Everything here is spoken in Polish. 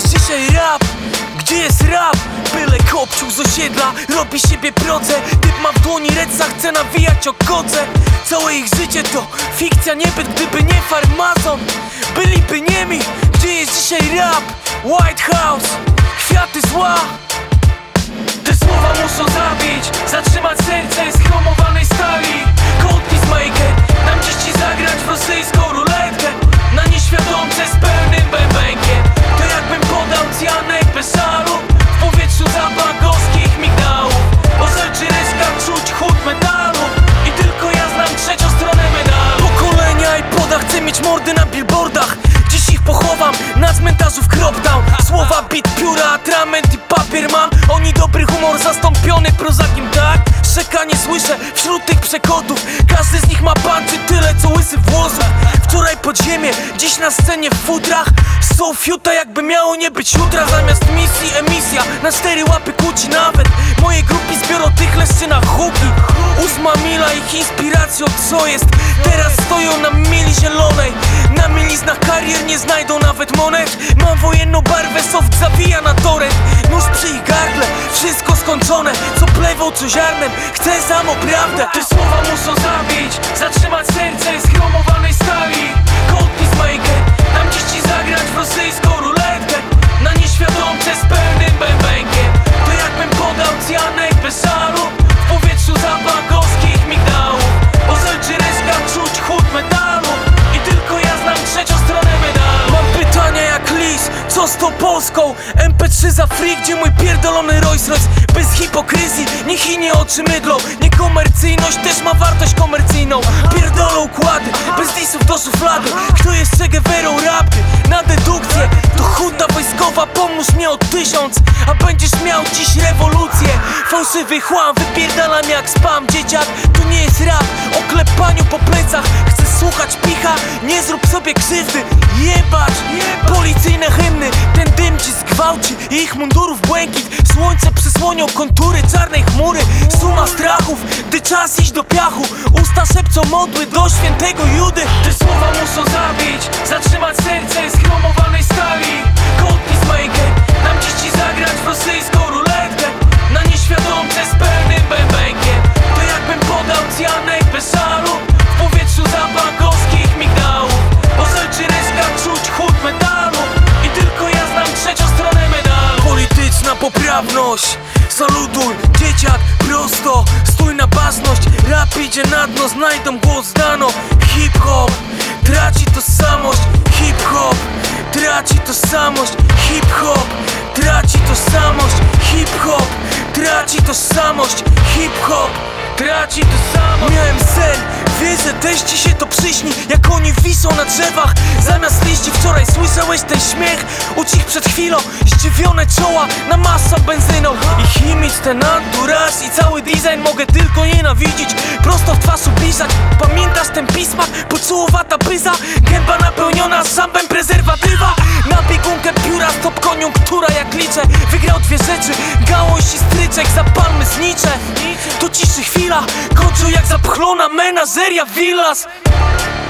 jest dzisiaj rap? Gdzie jest rap? Byle kopciuk z osiedla robi siebie prodze. Typ ma w dłoni redsa, chce nawijać o kodze. Całe ich życie to fikcja, niebyt, gdyby nie farmazon byliby niemi. Gdzie jest dzisiaj rap? White House, kwiaty zła. Te słowa muszą zabić, zatrzymać serce z chromowanej stali. Cold Peacemaker, dam dziś ci zagrać w rosyjską ruletkę. Na nieświadomce z pełnym bębenkiem. To jakbym podał cjanek bez żalu. W powietrzu zapach gorzkich migdałów. Ozelczy ryska czuć chłód metalu. I tylko ja znam trzecią stronę medalu. Pokolenia i poda chcę mieć mordy na billboardach. Dziś ich pochowam na cmentarzu w Croptown. Słowa, bit, pióra, atrament i papier mam. Oni dobry humor zastąpiony prozakiem, tak? Szczekanie słyszę wśród tych przekodów. Każdy z nich ma panczy tyle co łysy włosów. Wczoraj podziemie, dziś na scenie w futrach. Są fiuta jakby miało nie być jutra. Zamiast misji emisja na 4 łapy kłóci nawet. Moje grupy zbiorą tych leszczy na huki. 8 mila ich inspiracją co jest? Teraz stoją na mili zielonej. Na miliznach karier nie znajdą nawet monet. Mam wojenną barwę, soft zawija na torrent. Nóż przy ich gardle, wszystko skończone. Co plewą, co ziarnem, chcę samo prawdę. Te słowa muszą zabić, zatrzymać serce z chromowanej stali. Cold Peacemaker, dam dziś ci zagrać w rosyjską ruletkę. Na nieświadomce z pełnym bębenkiem. To jakbym podał cjanek bez żalu. W powietrzu zapach gorzkich migdałów. Ozelczy ryska czuć chłód metalu. I tylko ja znam trzecią stronę medalu. Mam pytania jak lis, co z tą Polską? MP3 za free, gdzie mój pierdolony Rolls Royce? Bez hipokryzyi, niech i nie oczy mydlą. Niekomercyjność też ma wartość komercyjną. Pierdolą układy, bez disów do szuflady. Kto jest Che Gueverą rapy? Na dedukcję to chuta wojskowa, pomóż mnie o 1000. A będziesz miał dziś rewolucję. Fałszywy chłam, wypierdalam jak spam. Dzieciak, to nie jest rap o klepaniu po plecach. Chcę słuchać picha, nie zrób sobie krzywdy. Jebać, policyjne hymny. Ten dym ci zgwałci i ich mundurów błękit. Słońce przysłonią kontury czarnej chmury. Suma strachów, gdy czas iść do piachu. Usta szepcą modły do świętego Judy. Te słowa muszą zabić, zatrzymać serce z chromowanej stali. Cold Peacemaker, dam dziś ci zagrać w rosyjską ruletkę. Na nieświadomce z pełnym bębenkiem. To jakbym podał cjanek bez żalu. W powietrzu zapach gorzkich migdałów. Ozelczy ryska czuć chłód metalu. I tylko ja znam trzecią stronę medalu. Polityczna poprawność, salutuj dzieciak prosto. Stój na baczność, rap idzie na dno. Znajdą głos dano. Hip-hop traci tożsamość. Hip-hop traci tożsamość. Hip-hop traci tożsamość. Hip-hop traci tożsamość. Hip-hop traci tożsamość. Miałem sen, wierzę też ci się to przyśni. Jak oni wiszą na drzewach zamiast liści. Wczoraj słyszałeś ten śmiech? Ucz ich przed chwilą, zdziwione czoła na masa benzyną. Ich imidż, ten anturaż i cały design mogę tylko nienawidzić. Prosto w twarz ubliżać. Pamiętasz ten pismak? Poczułowata pyza, gęba napełniona szambem prezerwatywa. Na biegunkę pióra, stop koniunktura jak liczę. Wygrał 2 rzeczy, gałąź i stryczek. Za palmy znicze, to ciszy chwila. Kończą jak zapchlona menażeria Villas.